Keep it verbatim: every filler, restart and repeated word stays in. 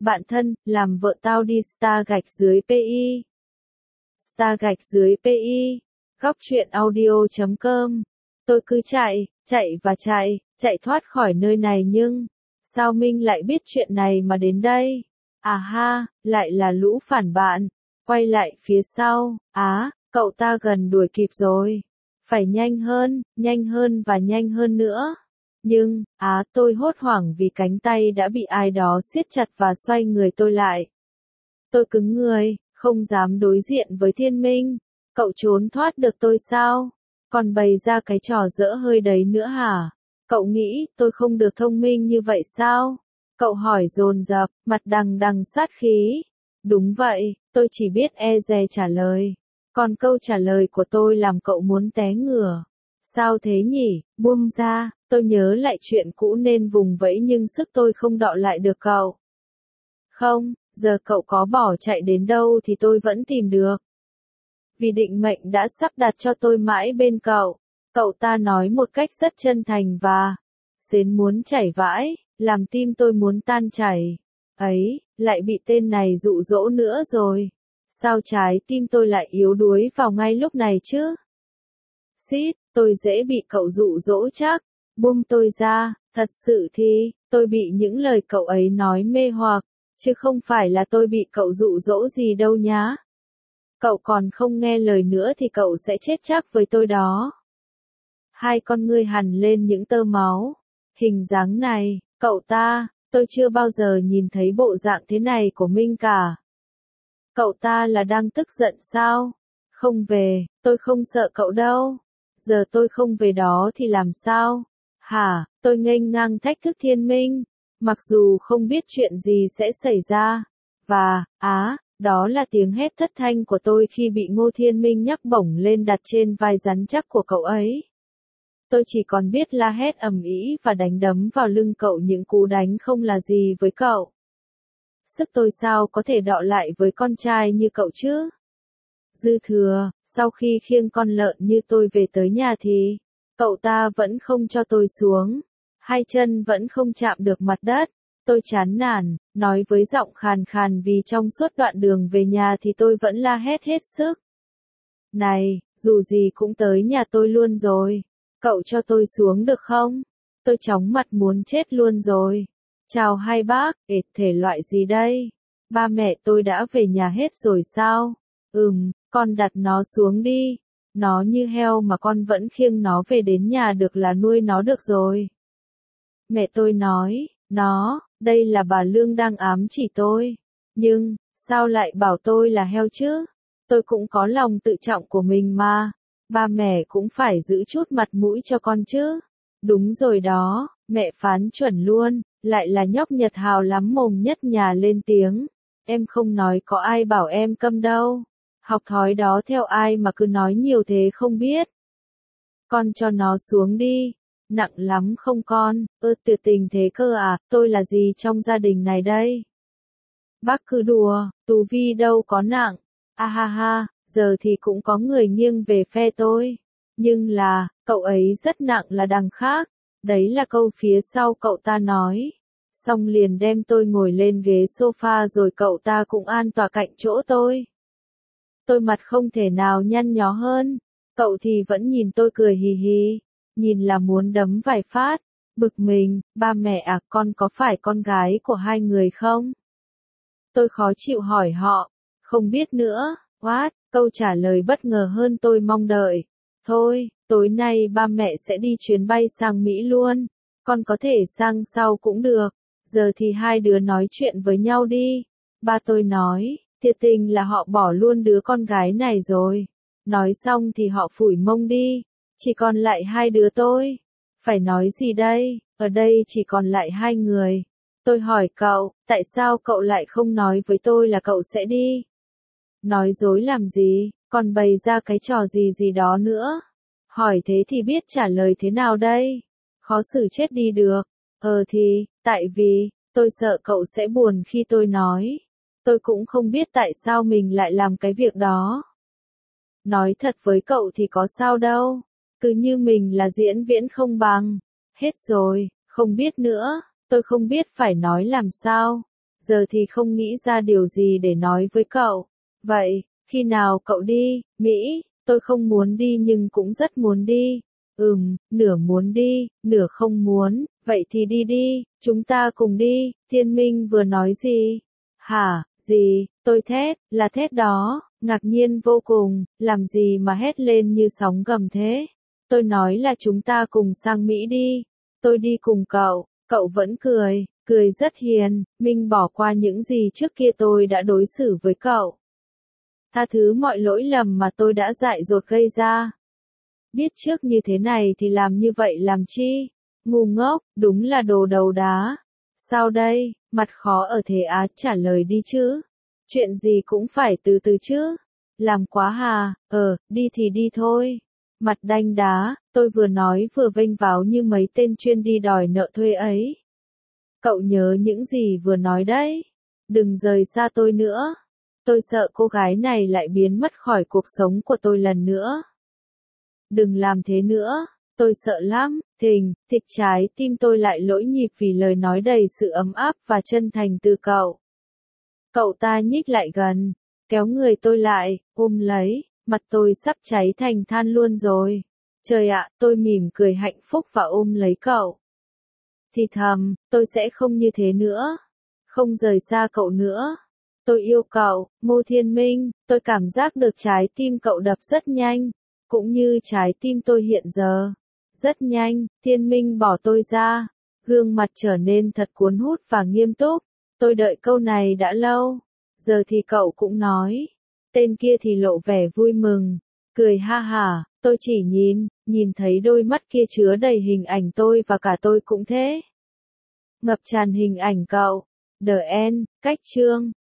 Bạn thân, làm vợ tao đi star gạch dưới pi. Star gạch dưới pi. Góc truyện audio chấm com. Tôi cứ chạy, chạy và chạy, chạy thoát khỏi nơi này nhưng, sao Minh lại biết chuyện này mà đến đây? À ha, lại là lũ phản bạn. Quay lại phía sau, á, cậu ta gần đuổi kịp rồi. Phải nhanh hơn, nhanh hơn và nhanh hơn nữa. Nhưng, á tôi hốt hoảng vì cánh tay đã bị ai đó siết chặt và xoay người tôi lại. Tôi cứng người, không dám đối diện với Thiên Minh. Cậu trốn thoát được tôi sao? Còn bày ra cái trò dỡ hơi đấy nữa hả? Cậu nghĩ tôi không được thông minh như vậy sao? Cậu hỏi dồn dập, mặt đằng đằng sát khí. Đúng vậy, tôi chỉ biết e dè trả lời. Còn câu trả lời của tôi làm cậu muốn té ngửa. Sao thế nhỉ? Buông ra, tôi nhớ lại chuyện cũ nên vùng vẫy nhưng sức tôi không đọ lại được cậu. Không, giờ cậu có bỏ chạy đến đâu thì tôi vẫn tìm được. Vì định mệnh đã sắp đặt cho tôi mãi bên cậu. Cậu ta nói một cách rất chân thành và xến muốn chảy vãi, làm tim tôi muốn tan chảy. Ấy, lại bị tên này dụ dỗ nữa rồi. Sao trái tim tôi lại yếu đuối vào ngay lúc này chứ? Xít, tôi dễ bị cậu dụ dỗ chắc. Buông tôi ra, thật sự thì, tôi bị những lời cậu ấy nói mê hoặc, chứ không phải là tôi bị cậu dụ dỗ gì đâu nhá. Cậu còn không nghe lời nữa thì cậu sẽ chết chắc với tôi đó. Hai con ngươi hằn lên những tơ máu. Hình dáng này, cậu ta, tôi chưa bao giờ nhìn thấy bộ dạng thế này của Minh cả. Cậu ta là đang tức giận sao? Không về, tôi không sợ cậu đâu. Giờ tôi không về đó thì làm sao? Hả, tôi nghênh ngang thách thức Thiên Minh, mặc dù không biết chuyện gì sẽ xảy ra. Và, á, đó là tiếng hét thất thanh của tôi khi bị Ngô Thiên Minh nhấc bổng lên đặt trên vai rắn chắc của cậu ấy. Tôi chỉ còn biết la hét ầm ĩ và đánh đấm vào lưng cậu những cú đánh không là gì với cậu. Sức tôi sao có thể đọ lại với con trai như cậu chứ? Dư thừa, sau khi khiêng con lợn như tôi về tới nhà thì, cậu ta vẫn không cho tôi xuống. Hai chân vẫn không chạm được mặt đất. Tôi chán nản, nói với giọng khàn khàn vì trong suốt đoạn đường về nhà thì tôi vẫn la hét hết sức. Này, dù gì cũng tới nhà tôi luôn rồi. Cậu cho tôi xuống được không? Tôi chóng mặt muốn chết luôn rồi. Chào hai bác, ệt thể loại gì đây? Ba mẹ tôi đã về nhà hết rồi sao? Ừm, con đặt nó xuống đi. Nó như heo mà con vẫn khiêng nó về đến nhà được là nuôi nó được rồi. Mẹ tôi nói, nó, đây là bà Lương đang ám chỉ tôi. Nhưng, sao lại bảo tôi là heo chứ? Tôi cũng có lòng tự trọng của mình mà. Ba mẹ cũng phải giữ chút mặt mũi cho con chứ. Đúng rồi đó, mẹ phán chuẩn luôn, lại là nhóc Nhật Hào lắm mồm nhất nhà lên tiếng. Em không nói có ai bảo em câm đâu. Học thói đó theo ai mà cứ nói nhiều thế không biết. Con cho nó xuống đi. Nặng lắm không con? Ơ tuyệt tình thế cơ à, tôi là gì trong gia đình này đây? Bác cứ đùa, Tú Vi đâu có nặng. À ha ha, giờ thì cũng có người nghiêng về phe tôi. Nhưng là, cậu ấy rất nặng là đằng khác. Đấy là câu phía sau cậu ta nói. Xong liền đem tôi ngồi lên ghế sofa rồi cậu ta cũng an tọa cạnh chỗ tôi. Tôi mặt không thể nào nhăn nhó hơn. Cậu thì vẫn nhìn tôi cười hì hì. Nhìn là muốn đấm vài phát. Bực mình, ba mẹ à, con có phải con gái của hai người không? Tôi khó chịu hỏi họ. Không biết nữa. What? Câu trả lời bất ngờ hơn tôi mong đợi. Thôi, tối nay ba mẹ sẽ đi chuyến bay sang Mỹ luôn. Con có thể sang sau cũng được. Giờ thì hai đứa nói chuyện với nhau đi. Ba tôi nói, thiệt tình là họ bỏ luôn đứa con gái này rồi. Nói xong thì họ phủi mông đi. Chỉ còn lại hai đứa tôi. Phải nói gì đây? Ở đây chỉ còn lại hai người. Tôi hỏi cậu, tại sao cậu lại không nói với tôi là cậu sẽ đi? Nói dối làm gì, còn bày ra cái trò gì gì đó nữa. Hỏi thế thì biết trả lời thế nào đây? Khó xử chết đi được. Ờ thì, tại vì, tôi sợ cậu sẽ buồn khi tôi nói. Tôi cũng không biết tại sao mình lại làm cái việc đó. Nói thật với cậu thì có sao đâu. Cứ như mình là diễn viễn không bằng. Hết rồi, không biết nữa, tôi không biết phải nói làm sao. giờ thì không nghĩ ra điều gì để nói với cậu. Vậy, khi nào cậu đi, Mỹ? Tôi không muốn đi nhưng cũng rất muốn đi. Ừm, nửa muốn đi, nửa không muốn, vậy thì đi đi, chúng ta cùng đi. Thiên Minh vừa nói gì? Hả, gì? Tôi thét, là thét đó, ngạc nhiên vô cùng, làm gì mà hét lên như sóng gầm thế? Tôi nói là chúng ta cùng sang Mỹ đi. Tôi đi cùng cậu, cậu vẫn cười, cười rất hiền. Minh bỏ qua những gì trước kia tôi đã đối xử với cậu. Tha thứ mọi lỗi lầm mà tôi đã dại dột gây ra. Biết trước như thế này thì làm như vậy làm chi? Ngu ngốc, đúng là đồ đầu đá. Sao đây, mặt khó ở thế á, trả lời đi chứ. Chuyện gì cũng phải từ từ chứ. Làm quá hà, ờ, đi thì đi thôi. Mặt đanh đá, tôi vừa nói vừa vênh váo như mấy tên chuyên đi đòi nợ thuê ấy. Cậu nhớ những gì vừa nói đấy. Đừng rời xa tôi nữa. Tôi sợ cô gái này lại biến mất khỏi cuộc sống của tôi lần nữa. Đừng làm thế nữa, tôi sợ lắm. Thình, thịch trái tim tôi lại lỗi nhịp vì lời nói đầy sự ấm áp và chân thành từ cậu. Cậu ta nhích lại gần, kéo người tôi lại, ôm lấy, mặt tôi sắp cháy thành than luôn rồi. Trời ạ, tôi mỉm cười hạnh phúc và ôm lấy cậu. Thì thầm, tôi sẽ không như thế nữa. Không rời xa cậu nữa. Tôi yêu cậu, Ngô Thiên Minh, tôi cảm giác được trái tim cậu đập rất nhanh, cũng như trái tim tôi hiện giờ. Rất nhanh, Thiên Minh bỏ tôi ra, gương mặt trở nên thật cuốn hút và nghiêm túc. Tôi đợi câu này đã lâu, giờ thì cậu cũng nói. Tên kia thì lộ vẻ vui mừng, cười ha hả, tôi chỉ nhìn, nhìn thấy đôi mắt kia chứa đầy hình ảnh tôi và cả tôi cũng thế. Ngập tràn hình ảnh cậu. The End, cách chương.